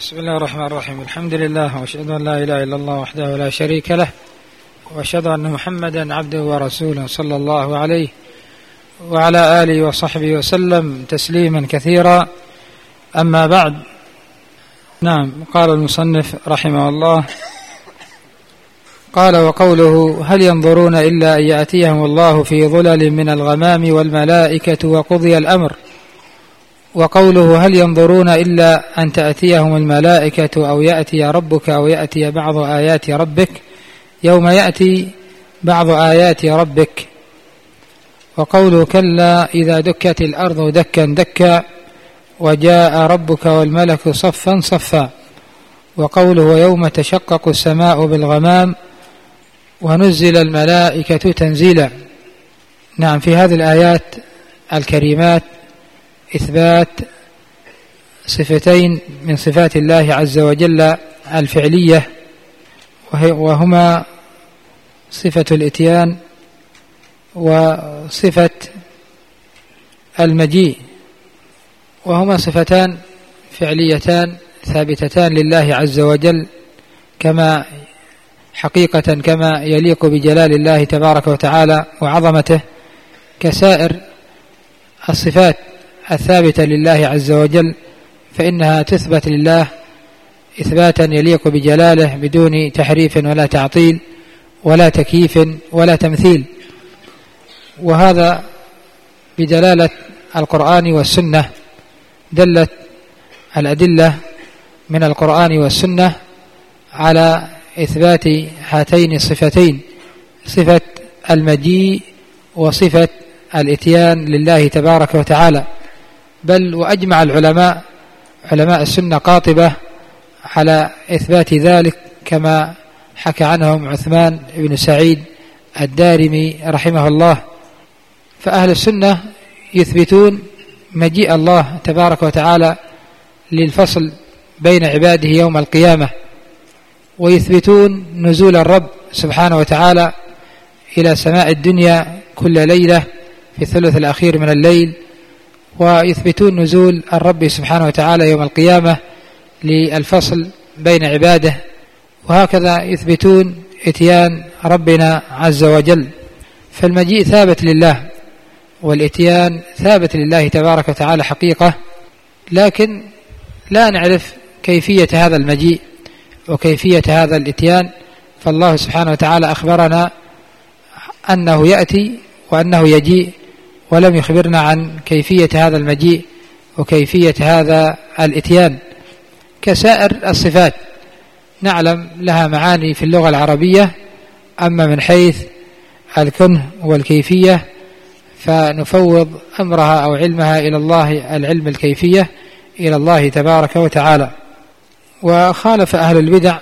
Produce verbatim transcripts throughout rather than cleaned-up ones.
بسم الله الرحمن الرحيم. الحمد لله، وأشهد أن لا إله إلا الله وحده لا شريك له، وأشهد أن محمدا عبده ورسوله صلى الله عليه وعلى آله وصحبه وسلم تسليما كثيرا. أما بعد، نعم، قال المصنف رحمه الله: قال: وقوله: هل ينظرون إلا أن يأتيهم الله في ظلل من الغمام والملائكة وقضي الأمر. وقوله: هل ينظرون إلا أن تأتيهم الملائكة أو يأتي ربك أو يأتي بعض آيات ربك، يوم يأتي بعض آيات ربك. وقوله: كلا إذا دكت الأرض دكا دكا وجاء ربك والملك صفا صفا. وقوله: يوم تشقق السماء بالغمام ونزل الملائكة تنزيلا. نعم، في هذه الآيات الكريمات إثبات صفتين من صفات الله عز وجل الفعلية، وهما صفة الإتيان وصفة المجيء، وهما صفتان فعليتان ثابتتان لله عز وجل كما حقيقة كما يليق بجلال الله تبارك وتعالى وعظمته، كسائر الصفات الثابتة لله عز وجل، فإنها تثبت لله إثباتا يليق بجلاله بدون تحريف ولا تعطيل ولا تكييف ولا تمثيل. وهذا بدلالة القرآن والسنة. دلت الأدلة من القرآن والسنة على إثبات هاتين الصفتين، صفة المجيء وصفة الإتيان لله تبارك وتعالى. بل وأجمع العلماء علماء السنة قاطبة على إثبات ذلك، كما حكى عنهم عثمان بن سعيد الدارمي رحمه الله. فأهل السنة يثبتون مجيء الله تبارك وتعالى للفصل بين عباده يوم القيامة، ويثبتون نزول الرب سبحانه وتعالى إلى سماء الدنيا كل ليلة في الثلث الأخير من الليل، ويثبتون نزول الرب سبحانه وتعالى يوم القيامة للفصل بين عباده، وهكذا يثبتون إتيان ربنا عز وجل. فالمجيء ثابت لله، والإتيان ثابت لله تبارك وتعالى حقيقة، لكن لا نعرف كيفية هذا المجيء وكيفية هذا الإتيان. فالله سبحانه وتعالى أخبرنا أنه يأتي وأنه يجيء، ولم يخبرنا عن كيفية هذا المجيء وكيفية هذا الإتيان. كسائر الصفات نعلم لها معاني في اللغة العربية، أما من حيث الكنه والكيفية فنفوض أمرها أو علمها إلى الله، العلم الكيفية إلى الله تبارك وتعالى. وخالف أهل البدع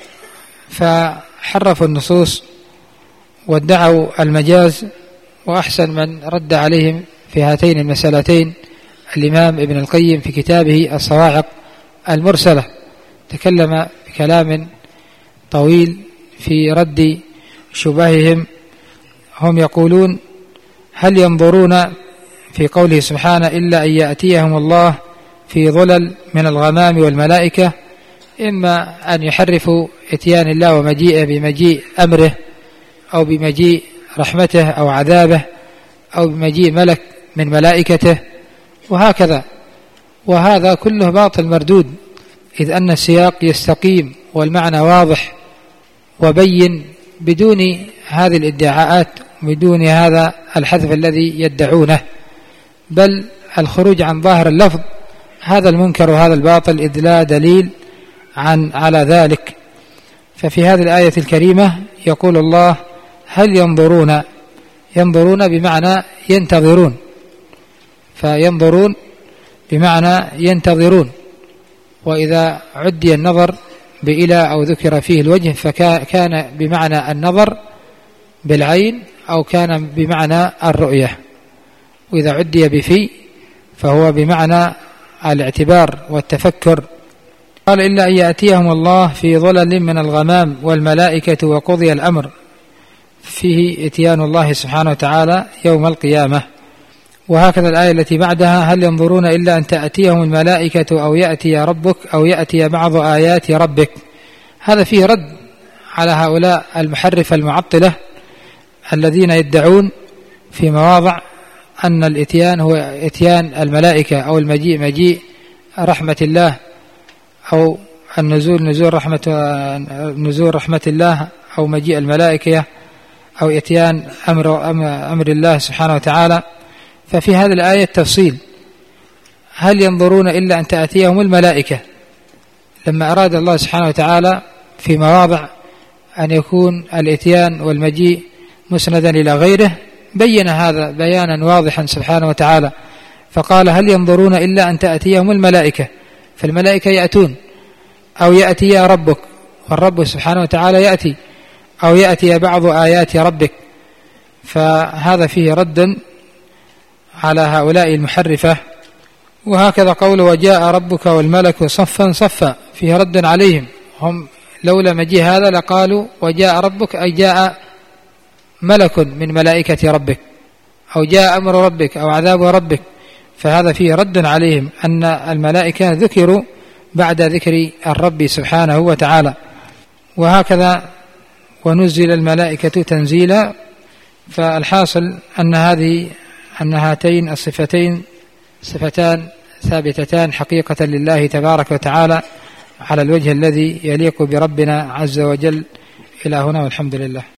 فحرفوا النصوص وادعوا المجاز، وأحسن من رد عليهم في هاتين المسألتين الإمام ابن القيم في كتابه الصواعق المرسلة. تكلم بكلام طويل في رد شبههم. هم يقولون: هل ينظرون في قوله سبحانه إلا أن يأتيهم الله في ظلل من الغمام والملائكة، إما أن يحرفوا إتيان الله ومجيئه بمجيء أمره، أو بمجيء رحمته أو عذابه، أو بمجيء ملك من ملائكته، وهكذا. وهذا كله باطل مردود، إذ أن السياق يستقيم والمعنى واضح وبين بدون هذه الادعاءات، بدون هذا الحذف الذي يدعونه، بل الخروج عن ظاهر اللفظ هذا المنكر وهذا الباطل، إذ لا دليل عن على ذلك. ففي هذه الآية الكريمة يقول الله: هل ينظرون، ينظرون بمعنى ينتظرون، فينظرون بمعنى ينتظرون. وإذا عدي النظر بإلى أو ذكر فيه الوجه فكان بمعنى النظر بالعين أو كان بمعنى الرؤية، وإذا عدي بفي فهو بمعنى الاعتبار والتفكر. قال: إلا أن يأتيهم الله في ظلل من الغمام والملائكة وقضي الأمر، فيه إتيان الله سبحانه وتعالى يوم القيامة. وهكذا الآية التي بعدها: هل ينظرون إلا أن تأتيهم الملائكة أو يأتي ربك أو يأتي بعض آيات ربك. هذا فيه رد على هؤلاء المحرفة المعطلة الذين يدعون في مواضع أن الإتيان هو إتيان الملائكة أو المجيء مجيء رحمة الله أو النزول نزول رحمة نزول رحمة الله أو مجيء الملائكة أو إتيان أمر أمر الله سبحانه وتعالى. ففي هذه الآية تفصيل: هل ينظرون إلا أن تأتيهم الملائكة، لما أراد الله سبحانه وتعالى في مواضع أن يكون الإتيان والمجيء مسندا إلى غيره بين هذا بيانا واضحا سبحانه وتعالى، فقال: هل ينظرون إلا أن تأتيهم الملائكة، فالملائكة يأتون، أو يأتي ربك، والرب سبحانه وتعالى يأتي، أو يأتي بعض آيات ربك. فهذا فيه رد على هؤلاء المحرفة. وهكذا قول: وجاء ربك والملك صفا صفا، فيه رد عليهم. هم لولا مجيء هذا لقالوا وجاء ربك أي جاء ملك من ملائكة ربك، أو جاء أمر ربك أو عذاب ربك. فهذا فيه رد عليهم أن الملائكة ذكروا بعد ذكر الرب سبحانه وتعالى. وهكذا ونزل الملائكة تنزيلا. فالحاصل أن هذه أن هاتين الصفتين صفتان ثابتتان حقيقة لله تبارك وتعالى على الوجه الذي يليق بربنا عز وجل. إلى هنا والحمد لله.